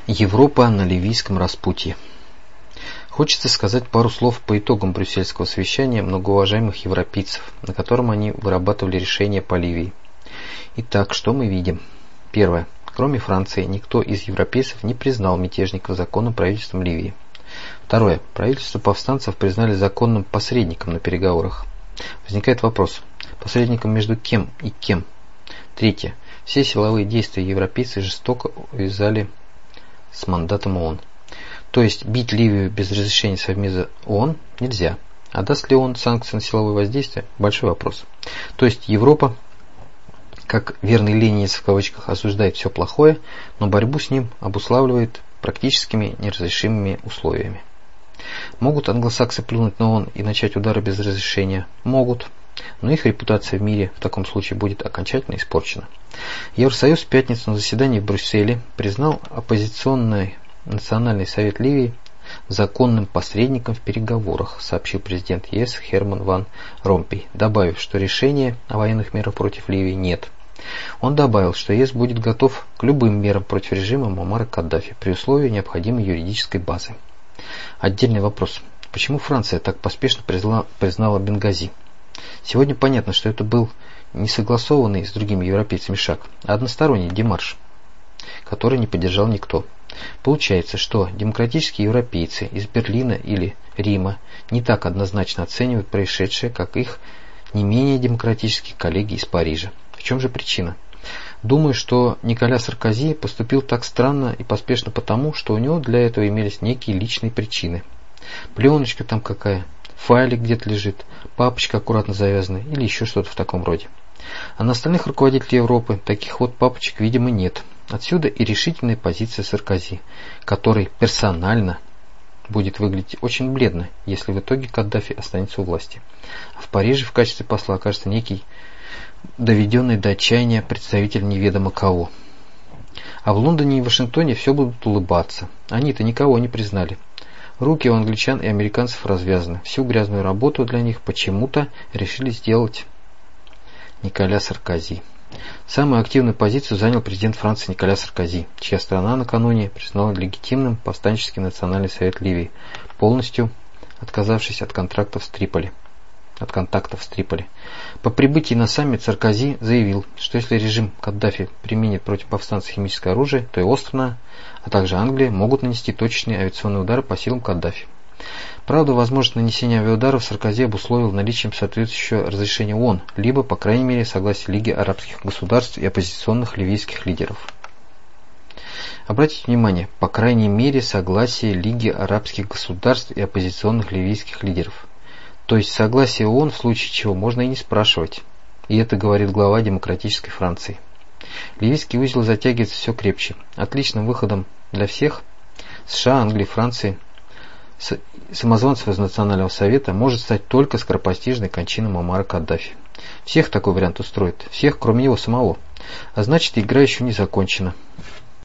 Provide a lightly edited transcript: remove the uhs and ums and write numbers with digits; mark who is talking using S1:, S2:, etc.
S1: Европа на ливийском распутье. Хочется сказать пару слов по итогам брюссельского совещания многоуважаемых европейцев, на котором они вырабатывали решения по Ливии. Итак, что мы видим? Первое. Кроме Франции, никто из европейцев не признал мятежников законным правительством Ливии. Второе. Правительство повстанцев признали законным посредником на переговорах. Возникает вопрос. Посредником между кем и кем? Третье. Все силовые действия европейцы жестоко увязали с мандатом ООН. То есть бить Ливию без разрешения Совбеза ООН нельзя. А даст ли ООН санкции на силовое воздействие? Большой вопрос. То есть Европа, как верный ленинец в кавычках, осуждает все плохое, но борьбу с ним обуславливает практическими неразрешимыми условиями. Могут англосаксы плюнуть на ООН и начать удары без разрешения? Могут. Но их репутация в мире в таком случае будет окончательно испорчена. Евросоюз в пятницу на заседании в Брюсселе признал оппозиционный Национальный совет Ливии законным посредником в переговорах, сообщил президент ЕС Херман ван Ромпей, добавив, что решения о военных мерах против Ливии нет. Он добавил, что ЕС будет готов к любым мерам против режима Муаммара Каддафи при условии необходимой юридической базы. Отдельный вопрос. Почему Франция так поспешно признала Бенгази? Сегодня понятно, что это был не согласованный с другими европейцами шаг, а односторонний демарш, который не поддержал никто. Получается, что демократические европейцы из Берлина или Рима не так однозначно оценивают происшедшее, как их не менее демократические коллеги из Парижа. В чем же причина? Думаю, что Николя Саркози поступил так странно и поспешно потому, что у него для этого имелись некие личные причины. Пленочка там какая, файлик где-то лежит, папочка аккуратно завязанная или еще что-то в таком роде. А на остальных руководителей Европы таких вот папочек, видимо, нет. Отсюда и решительная позиция Саркози, который персонально будет выглядеть очень бледно, если в итоге Каддафи останется у власти. А в Париже в качестве посла окажется некий доведенный до отчаяния представитель неведомо кого. А в Лондоне и Вашингтоне все будут улыбаться. Они-то никого не признали. Руки у англичан и американцев развязаны. Всю грязную работу для них почему-то решили сделать Николя Саркози. Самую активную позицию занял президент Франции Николя Саркози, чья страна накануне признала легитимным повстанческий Национальный совет Ливии, полностью отказавшись от контактов с Триполи. По прибытии на саммит Саркози заявил, что если режим Каддафи применит против повстанцев химическое оружие, то его страна, а также Англия могут нанести точечные авиационные удары по силам Каддафи. Правда, возможность нанесения авиаударов Саркози обусловил наличием соответствующего разрешения ООН, либо, по крайней мере, согласия Лиги арабских государств и оппозиционных ливийских лидеров. Обратите внимание, по крайней мере, согласие Лиги арабских государств и оппозиционных ливийских лидеров. То есть согласие ООН, в случае чего можно и не спрашивать. И это говорит глава демократической Франции. Ливийский узел затягивается все крепче. Отличным выходом для всех США, Англии, Франции, самозванцев из Национального совета может стать только скоропостижная кончина Муаммара Каддафи. Всех такой вариант устроит. Всех, кроме него самого. А значит, игра еще не закончена.